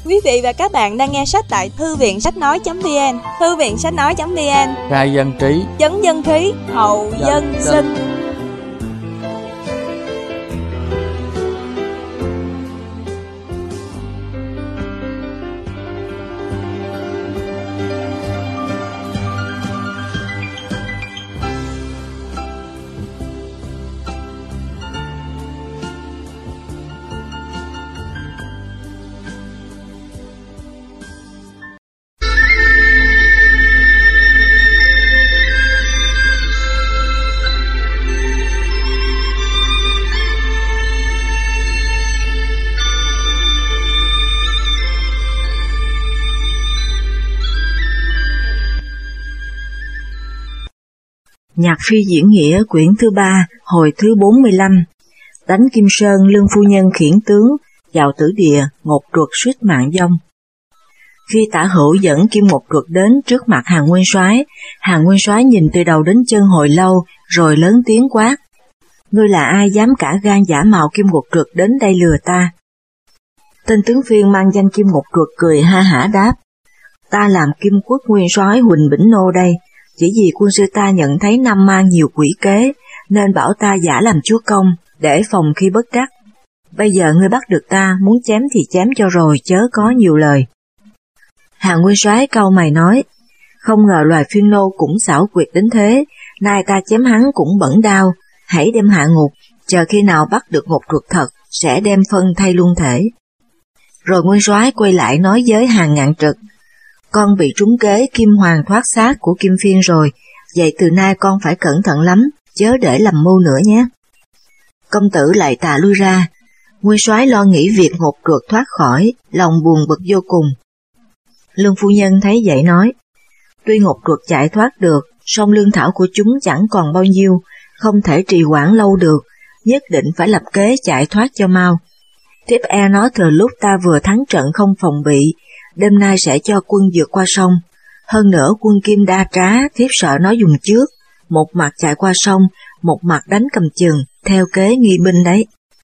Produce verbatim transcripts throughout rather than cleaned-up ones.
Quý vị và các bạn đang nghe sách tại thư viện sách nói chấm vn. Thư viện sách nói chấm vn, khai dân trí, chấn dân khí, hậu dân, dân sinh. Nhạc phi diễn nghĩa quyển thứ ba, hồi thứ bốn mươi lăm. Đánh Kim Sơn, Lương phu nhân khiển tướng, vào tử địa, Ngột Truật suýt mạng vong. Khi Tả Hữu dẫn Kim Ngột Truật đến trước mặt Hàn Nguyên Soái, Hàn Nguyên Soái nhìn từ đầu đến chân hồi lâu, rồi lớn tiếng quát: "Ngươi là ai dám cả gan giả mạo Kim Ngột Truật đến đây lừa ta?" Tên tướng phiên mang danh Kim Ngột Truật cười ha hả đáp: "Ta làm Kim Quốc Nguyên Soái Huỳnh Bỉnh Nô đây. Chỉ vì quân sư ta nhận thấy Nam Mang nhiều quỷ kế, nên bảo ta giả làm chúa công, để phòng khi bất trắc. Bây giờ ngươi bắt được ta, muốn chém thì chém cho rồi, chớ có nhiều lời." Hàn Nguyên Soái cau mày nói: "Không ngờ loài phiên nô cũng xảo quyệt đến thế, nay ta chém hắn cũng bẩn đau, hãy đem hạ ngục, chờ khi nào bắt được Ngột Truật thật, sẽ đem phân thay luôn thể." Rồi Nguyên Soái quay lại nói với Hàn Ngạn Trực: "Con bị trúng kế Kim Hoàng thoát xác của Kim Phiên rồi, vậy từ nay con phải cẩn thận lắm, chớ để lầm mưu nữa nhé." Công tử lại tạ lui ra. Nguyên Soái lo nghĩ việc Ngột Truật thoát khỏi, lòng buồn bực vô cùng. Lương phu nhân thấy vậy nói: "Tuy Ngột Truật chạy thoát được, song lương thảo của chúng chẳng còn bao nhiêu, không thể trì hoãn lâu được, nhất định phải lập kế chạy thoát cho mau. Thiếp e nó thừa lúc ta vừa thắng trận không phòng bị, đêm nay sẽ cho quân vượt qua sông. Hơn nữa quân Kim đa trá, thiếp sợ nó dùng trước, một mặt chạy qua sông, một mặt đánh cầm chừng, theo kế nghi binh đấy."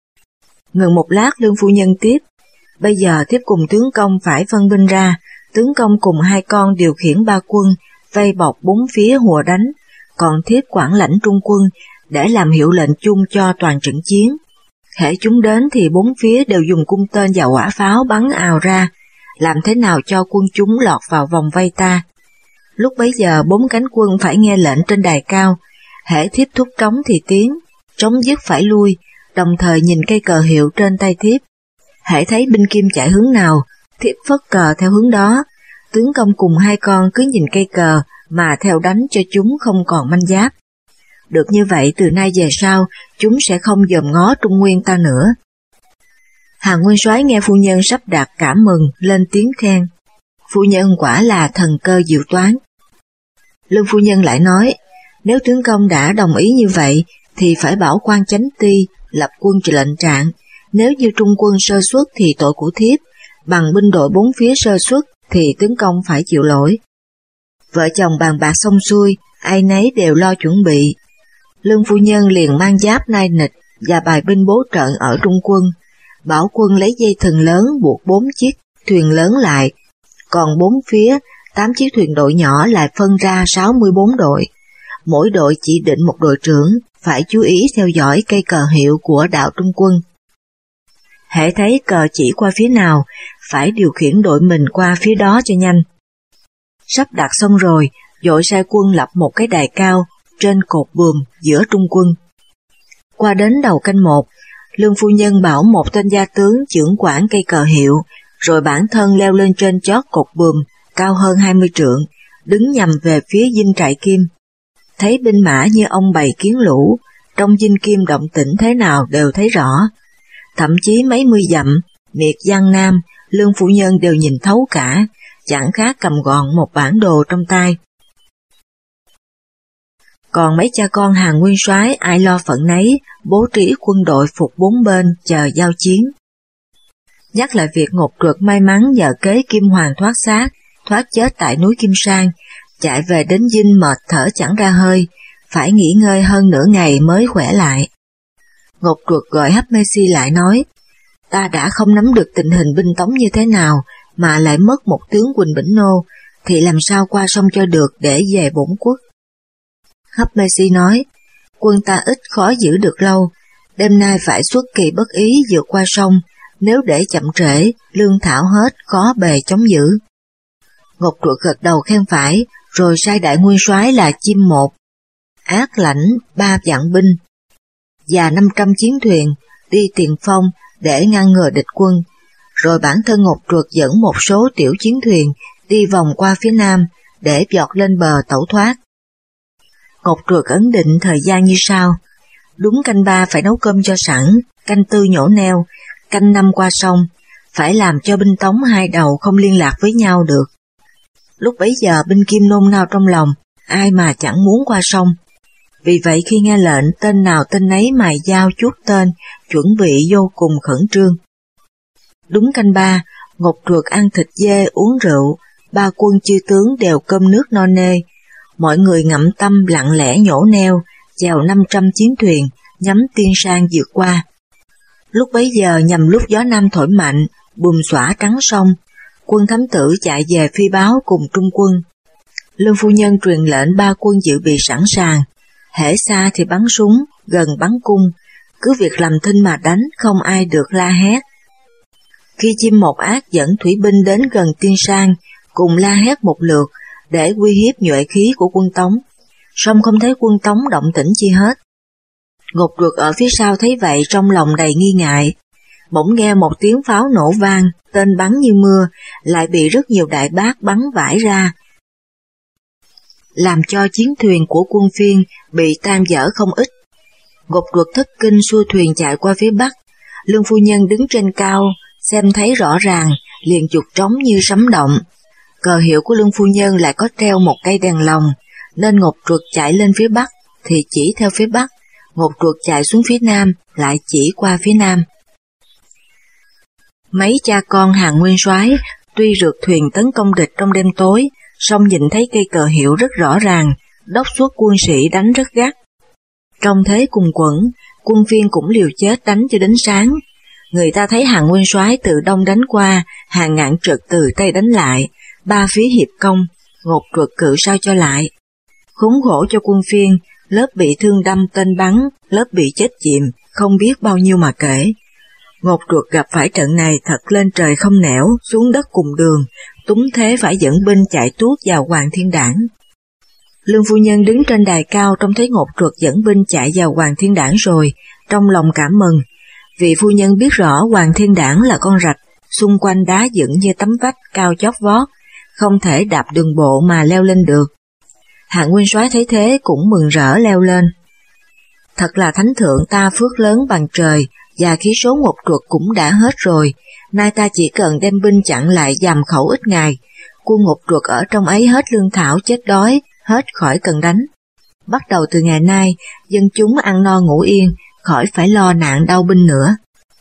Ngừng một lát, Lương phu nhân tiếp: "Bây giờ thiếp cùng tướng công phải phân binh ra, tướng công cùng hai con điều khiển ba quân, vây bọc bốn phía hùa đánh, còn thiếp quản lãnh trung quân, để làm hiệu lệnh chung cho toàn trận chiến. Hễ chúng đến thì bốn phía đều dùng cung tên và hỏa pháo bắn ào ra, làm thế nào cho quân chúng lọt vào vòng vây ta. Lúc bấy giờ bốn cánh quân phải nghe lệnh trên đài cao, hễ thiếp thúc trống thì tiến, trống dứt phải lui, đồng thời nhìn cây cờ hiệu trên tay thiếp. Hễ thấy binh Kim chạy hướng nào, thiếp phất cờ theo hướng đó, tướng công cùng hai con cứ nhìn cây cờ mà theo đánh cho chúng không còn manh giáp. Được như vậy từ nay về sau, chúng sẽ không dòm ngó Trung Nguyên ta nữa." Hàn Nguyên Soái nghe phu nhân sắp đặt cảm mừng, lên tiếng khen: "Phu nhân quả là thần cơ diệu toán." Lương phu nhân lại nói: "Nếu tướng công đã đồng ý như vậy, thì phải bảo quan chánh ti lập quân lệnh trạng. Nếu như trung quân sơ suất thì tội của thiếp, bằng binh đội bốn phía sơ suất thì tướng công phải chịu lỗi." Vợ chồng bàn bạc xong xuôi, ai nấy đều lo chuẩn bị. Lương phu nhân liền mang giáp nai nịch và bài binh bố trận ở trung quân, bảo quân lấy dây thừng lớn buộc bốn chiếc thuyền lớn lại, còn bốn phía tám chiếc thuyền đội nhỏ lại phân ra sáu mươi bốn đội. Mỗi đội chỉ định một đội trưởng, phải chú ý theo dõi cây cờ hiệu của đạo trung quân. Hễ thấy cờ chỉ qua phía nào, phải điều khiển đội mình qua phía đó cho nhanh. Sắp đặt xong rồi, vội sai quân lập một cái đài cao trên cột buồm giữa trung quân. Qua đến đầu canh một, Lương phu nhân bảo một tên gia tướng chưởng quản cây cờ hiệu, rồi bản thân leo lên trên chót cột buồm cao hơn hai mươi trượng, đứng nhằm về phía dinh trại Kim. Thấy binh mã như ông bầy kiến lũ, trong dinh Kim động tĩnh thế nào đều thấy rõ. Thậm chí mấy mươi dặm, miệt Giang Nam, Lương phu nhân đều nhìn thấu cả, chẳng khác cầm gọn một bản đồ trong tay. Còn mấy cha con Hàn Nguyên Soái ai lo phận nấy, bố trí quân đội phục bốn bên chờ giao chiến. Nhắc lại việc Ngột Truật may mắn nhờ kế Kim Hoàng thoát xác, thoát chết tại núi Kim Sang, chạy về đến dinh mệt thở chẳng ra hơi, phải nghỉ ngơi hơn nửa ngày mới khỏe lại. Ngột Truật gọi Hấp Mê Si lại nói: "Ta đã không nắm được tình hình binh tống như thế nào, mà lại mất một tướng Quỳnh Bỉnh Nô, thì làm sao qua sông cho được để về bổn quốc. Khắp-Mê-si nói, quân ta ít khó giữ được lâu, đêm nay phải xuất kỳ bất ý vượt qua sông, nếu để chậm trễ, lương thảo hết, khó bề chống giữ. Ngọc Truật gật đầu khen phải, rồi sai đại nguyên soái là Chim Một, Ác lãnh ba vạn binh và năm trăm chiến thuyền đi tiền phong để ngăn ngừa địch quân, rồi bản thân Ngọc Truật dẫn một số tiểu chiến thuyền đi vòng qua phía nam để vọt lên bờ tẩu thoát. Ngọc Truật ấn định thời gian như sau: đúng canh ba phải nấu cơm cho sẵn, canh tư nhổ neo, canh năm qua sông, phải làm cho binh Tống hai đầu không liên lạc với nhau được. Lúc bấy giờ binh Kim nôn nao trong lòng, ai mà chẳng muốn qua sông. Vì vậy khi nghe lệnh, tên nào tên nấy mài dao chuốt tên, chuẩn bị vô cùng khẩn trương. Đúng canh ba, Ngọc Truật ăn thịt dê uống rượu, ba quân chư tướng đều cơm nước no nê. Mọi người ngậm tâm lặng lẽ nhổ neo, chèo năm trăm chiến thuyền, nhắm Tiên Sang vượt qua. Lúc bấy giờ nhằm lúc gió nam thổi mạnh, bùm xõa trắng sông, quân thám tử chạy về phi báo cùng trung quân. Lương phu nhân truyền lệnh ba quân dự bị sẵn sàng, hễ xa thì bắn súng, gần bắn cung, cứ việc làm thinh mà đánh, không ai được la hét. Khi Chim Một Ác dẫn thủy binh đến gần Tiên Sang, cùng la hét một lượt để uy hiếp nhuệ khí của quân Tống, song không thấy quân Tống động tĩnh chi hết. Ngọc Truật ở phía sau thấy vậy trong lòng đầy nghi ngại, bỗng nghe một tiếng pháo nổ vang, tên bắn như mưa, lại bị rất nhiều đại bác bắn vãi ra, làm cho chiến thuyền của quân Phiên bị tan vỡ không ít. Ngọc Truật thất kinh xua thuyền chạy qua phía bắc. Lương phu nhân đứng trên cao, xem thấy rõ ràng, liền chụp trống như sấm động. Cờ hiệu của Lương phu nhân lại có treo một cây đèn lồng, nên Ngọc Truật chạy lên phía bắc thì chỉ theo phía bắc, Ngọc Truật chạy xuống phía nam lại chỉ qua phía nam. Mấy cha con Hàn Nguyên Soái tuy rượt thuyền tấn công địch trong đêm tối, song nhìn thấy cây cờ hiệu rất rõ ràng, đốc xuất quân sĩ đánh rất gắt. Trong thế cùng quẫn, quân Phiên cũng liều chết đánh cho đến sáng. Người ta thấy Hàn Nguyên Soái từ đông đánh qua, Hàn Ngạn Trực từ tây đánh lại, ba phía hiệp công, Ngọc Truật cự sao cho lại. Khốn khổ cho quân Phiên, lớp bị thương đâm tên bắn, lớp bị chết chìm, không biết bao nhiêu mà kể. Ngọc Truật gặp phải trận này thật lên trời không nẻo, xuống đất cùng đường, túng thế phải dẫn binh chạy tuốt vào Hoàng Thiên Đảng. Lương phu nhân đứng trên đài cao trông thấy Ngọc Truật dẫn binh chạy vào Hoàng Thiên Đảng rồi, trong lòng cảm mừng, vì phu nhân biết rõ Hoàng Thiên Đảng là con rạch, xung quanh đá dựng như tấm vách cao chót vót, không thể đạp đường bộ mà leo lên được. Hạng Nguyên Soái thấy thế cũng mừng rỡ leo lên. Thật là thánh thượng ta phước lớn bằng trời, và khí số Ngọc Truật cũng đã hết rồi, nay ta chỉ cần đem binh chặn lại giàm khẩu ít ngày, quân Ngọc Truật ở trong ấy hết lương thảo chết đói, hết khỏi cần đánh. Bắt đầu từ ngày nay, dân chúng ăn no ngủ yên, khỏi phải lo nạn đau binh nữa.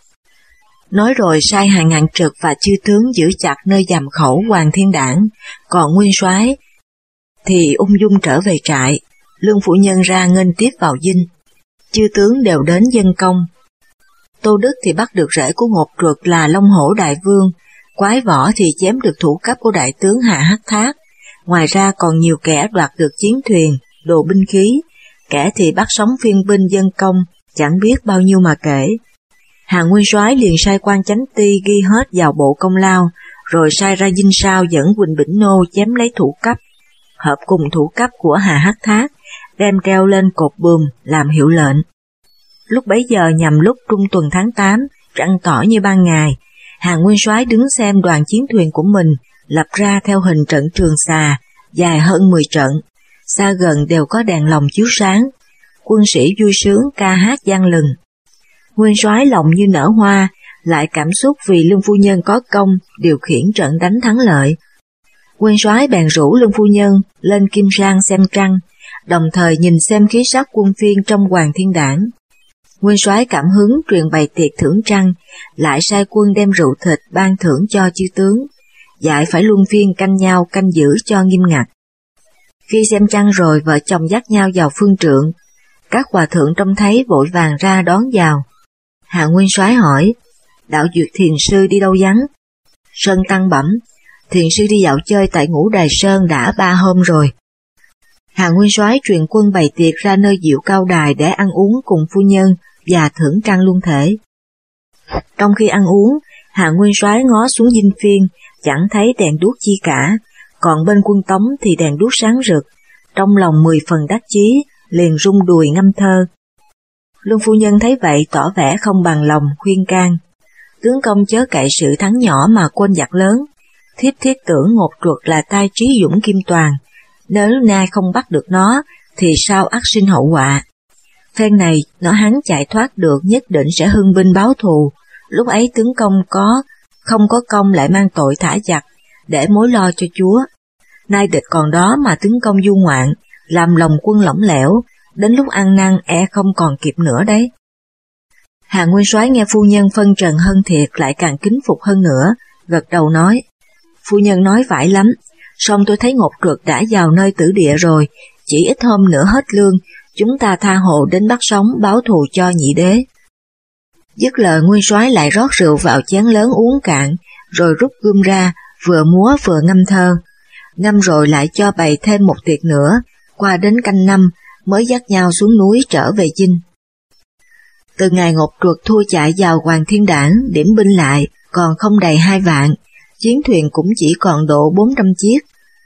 Nói rồi sai Hàn Ngạn Trực và chư tướng giữ chặt nơi giàm khẩu Hoàng Thiên Đảng, còn Nguyên Soái thì ung dung trở về trại. Lương phu nhân ra nghênh tiếp vào dinh, chư tướng đều đến dân công. Tô Đức thì bắt được rể của Ngọc Truật là Long Hổ Đại Vương, Quái Võ thì chém được thủ cấp của đại tướng Hà Hắc Thác, ngoài ra còn nhiều kẻ đoạt được chiến thuyền, đồ binh khí, kẻ thì bắt sống phiên binh dân công, chẳng biết bao nhiêu mà kể. Hàn Nguyên Soái liền sai quan chánh ti ghi hết vào bộ công lao, rồi sai ra dinh sau dẫn Quỳnh Bỉnh Nô chém lấy thủ cấp, hợp cùng thủ cấp của Hà Hắc Thác, đem treo lên cột buồm làm hiệu lệnh. Lúc bấy giờ nhằm lúc trung tuần tháng tám, trăng tỏ như ban ngày, Hàn Nguyên Soái đứng xem đoàn chiến thuyền của mình lập ra theo hình trận Trường Xà, dài hơn mười trận, xa gần đều có đèn lồng chiếu sáng, quân sĩ vui sướng ca hát vang lừng. Nguyên Soái lòng như nở hoa, lại cảm xúc vì Lương phu nhân có công điều khiển trận đánh thắng lợi. Nguyên Soái bèn rủ Lương phu nhân lên Kim Sang xem trăng, đồng thời nhìn xem khí sắc quân Phiên trong Hoàng Thiên Đảng. Nguyên Soái cảm hứng truyền bày tiệc thưởng trăng, lại sai quân đem rượu thịt ban thưởng cho chư tướng, dạy phải luân phiên canh nhau canh giữ cho nghiêm ngặt. Khi xem trăng rồi, vợ chồng dắt nhau vào phương trượng, các hòa thượng trông thấy vội vàng ra đón vào. Hạ Nguyên Soái hỏi, đạo Duyệt Thiền sư đi đâu vắng? Sơn Tăng bẩm, thiền sư đi dạo chơi tại Ngũ Đài Sơn đã ba hôm rồi. Hàng nguyên soái truyền quân bày tiệc ra nơi Diệu Cao Đài để ăn uống cùng phu nhân và thưởng trăng luân thể. Trong khi ăn uống, Hàng nguyên soái ngó xuống dinh phiên, chẳng thấy đèn đuốc chi cả, còn bên quân Tống thì đèn đuốc sáng rực, trong lòng mười phần đắc chí, liền rung đùi ngâm thơ. Luân phu nhân thấy vậy tỏ vẻ không bằng lòng, khuyên can. Tướng công chớ cậy sự thắng nhỏ mà quên giặc lớn, thiếp thiết tưởng Ngột Truật là tai trí dũng kim toàn, nếu nay không bắt được nó thì sao ắt sinh hậu họa. Phen này nó hắn chạy thoát được nhất định sẽ hưng binh báo thù, lúc ấy tướng công có không có công lại mang tội thả giặc để mối lo cho chúa. Nay địch còn đó mà tướng công du ngoạn, làm lòng quân lỏng lẻo, đến lúc ăn năn e không còn kịp nữa đấy. Hàng nguyên soái nghe phu nhân phân trần hơn thiệt lại càng kính phục hơn nữa, gật đầu nói, phu nhân nói phải lắm, song tôi thấy Ngột Truật đã vào nơi tử địa rồi, chỉ ít hôm nữa hết lương, chúng ta tha hồ đến bắt sống báo thù cho nhị đế. Dứt lời nguyên soái lại rót rượu vào chén lớn uống cạn, rồi rút gươm ra, vừa múa vừa ngâm thơ. Ngâm rồi lại cho bày thêm một tiệc nữa, qua đến canh năm mới dắt nhau xuống núi trở về dinh. Từ ngày Ngột Truật thua chạy vào Hoàng Thiên Đảng, điểm binh lại còn không đầy hai vạn, chiến thuyền cũng chỉ còn độ bốn trăm chiếc.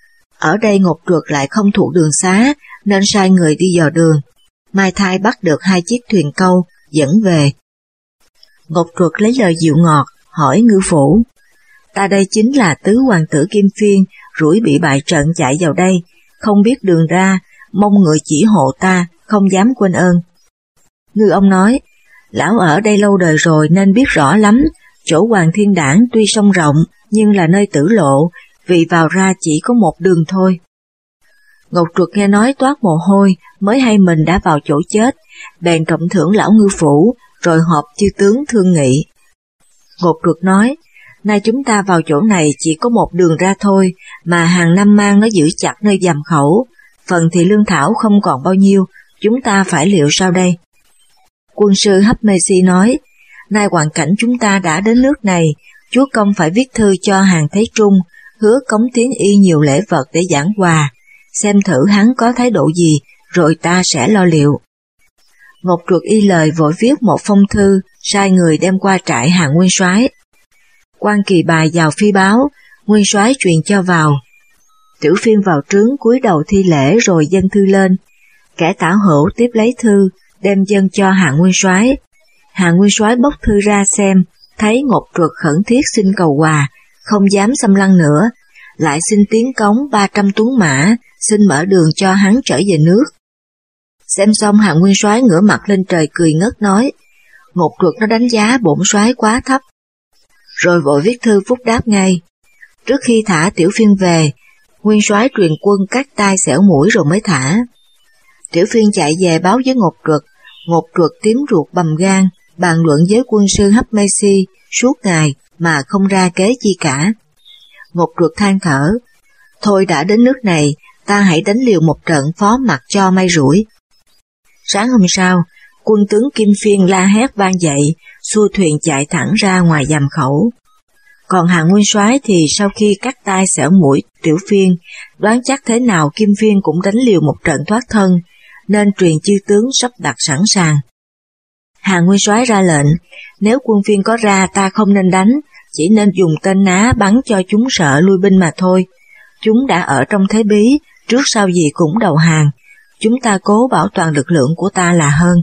Ở đây Ngột Truật lại không thuộc đường xá, nên sai người đi dò đường. Mai Thai bắt được hai chiếc thuyền câu, dẫn về. Ngột Truật lấy lời dịu ngọt, hỏi ngư phủ, ta đây chính là tứ hoàng tử Kim Phiên, rủi bị bại trận chạy vào đây, không biết đường ra, mong người chỉ hộ ta, không dám quên ơn. Ngư ông nói, lão ở đây lâu đời rồi nên biết rõ lắm, chỗ Hoàng Thiên Đảng tuy sông rộng nhưng là nơi tử lộ, vì vào ra chỉ có một đường thôi. Ngột Truật nghe nói toát mồ hôi, mới hay mình đã vào chỗ chết, bèn trọng thưởng lão ngư phủ, rồi họp chư tướng thương nghị. Ngột Truật nói, nay chúng ta vào chỗ này chỉ có một đường ra thôi, mà hàng năm mang nó giữ chặt nơi giàm khẩu, phần thì lương thảo không còn bao nhiêu, chúng ta phải liệu sao đây? Quân sư Hấp Mê Si nói, nay hoàn cảnh chúng ta đã đến nước này, chúa công phải viết thư cho Hàng Thế Trung, hứa cống tiến y nhiều lễ vật để giảng hòa, xem thử hắn có thái độ gì, rồi ta sẽ lo liệu. Ngột Truật y lời vội viết một phong thư, sai người đem qua trại Hàng nguyên soái. Quan Kỳ Bài vào phi báo, nguyên soái truyền cho vào. Tiểu Phiên vào trướng cúi đầu thi lễ rồi dâng thư lên. Kẻ tả hữu tiếp lấy thư, đem dâng cho Hàng nguyên soái. Hàng nguyên soái bốc thư ra xem, thấy Ngột Truật khẩn thiết xin cầu hòa, không dám xâm lăng nữa, lại xin tiến cống ba trăm tuấn mã, xin mở đường cho hắn trở về nước. Xem xong Hàng nguyên soái ngửa mặt lên trời cười ngất nói, Ngột Truật nó đánh giá bổn soái quá thấp. Rồi vội viết thư phúc đáp ngay. Trước khi thả Tiểu Phiên về, nguyên soái truyền quân cắt tai xẻo mũi rồi mới thả. Tiểu Phiên chạy về báo với Ngột Truật, Ngột Truật tím ruột bầm gan, bàn luận với quân sư Hấp Mê Si suốt ngày mà không ra kế chi cả. Ngột Truật than thở, thôi đã đến nước này, ta hãy đánh liều một trận phó mặt cho may rủi. Sáng hôm sau, quân tướng Kim Phiên la hét vang dậy, xua thuyền chạy thẳng ra ngoài giàm khẩu. Còn Hàng nguyên soái thì sau khi cắt tai xẻo mũi Tiểu Phiên, đoán chắc thế nào Kim Phiên cũng đánh liều một trận thoát thân, nên truyền chư tướng sắp đặt sẵn sàng. Hàng nguyên soái ra lệnh, nếu quân Phiên có ra ta không nên đánh, chỉ nên dùng tên ná bắn cho chúng sợ lui binh mà thôi. Chúng đã ở trong thế bí, trước sau gì cũng đầu hàng, chúng ta cố bảo toàn lực lượng của ta là hơn.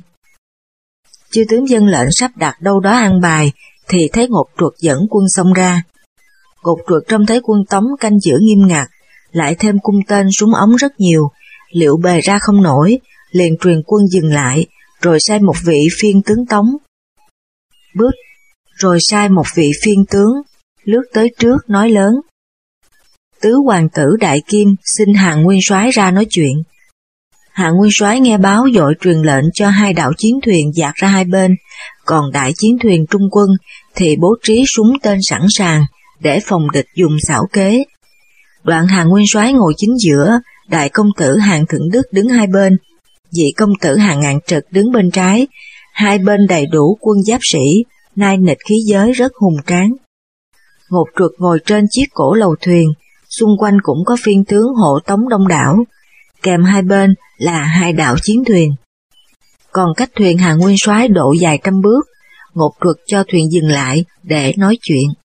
Chư tướng dân lệnh sắp đặt đâu đó ăn bài, thì thấy Ngột Truật dẫn quân xông ra. Ngột Truật trông thấy quân Tống canh giữ nghiêm ngặt, lại thêm cung tên súng ống rất nhiều, liệu bề ra không nổi, liền truyền quân dừng lại, rồi sai một vị phiên tướng Tống. Bước, rồi sai một vị phiên tướng, lướt tới trước nói lớn. Tứ hoàng tử Đại Kim xin Hàng nguyên soái ra nói chuyện. Hàng nguyên soái nghe báo vội truyền lệnh cho hai đạo chiến thuyền dạt ra hai bên, còn đại chiến thuyền trung quân thì bố trí súng tên sẵn sàng để phòng địch dùng xảo kế. Đoạn Hàng nguyên soái ngồi chính giữa, đại công tử Hàng Thượng Đức đứng hai bên, vị công tử Hàng Ngạn Trực đứng bên trái, hai bên đầy đủ quân giáp sĩ, nai nịch khí giới rất hùng tráng. Ngột Truật ngồi trên chiếc cổ lầu thuyền, xung quanh cũng có phiên tướng hộ tống đông đảo, kèm hai bên là hai đạo chiến thuyền. Còn cách thuyền Hà Nguyên Soái độ vài trăm bước, Ngột Truật cho thuyền dừng lại để nói chuyện.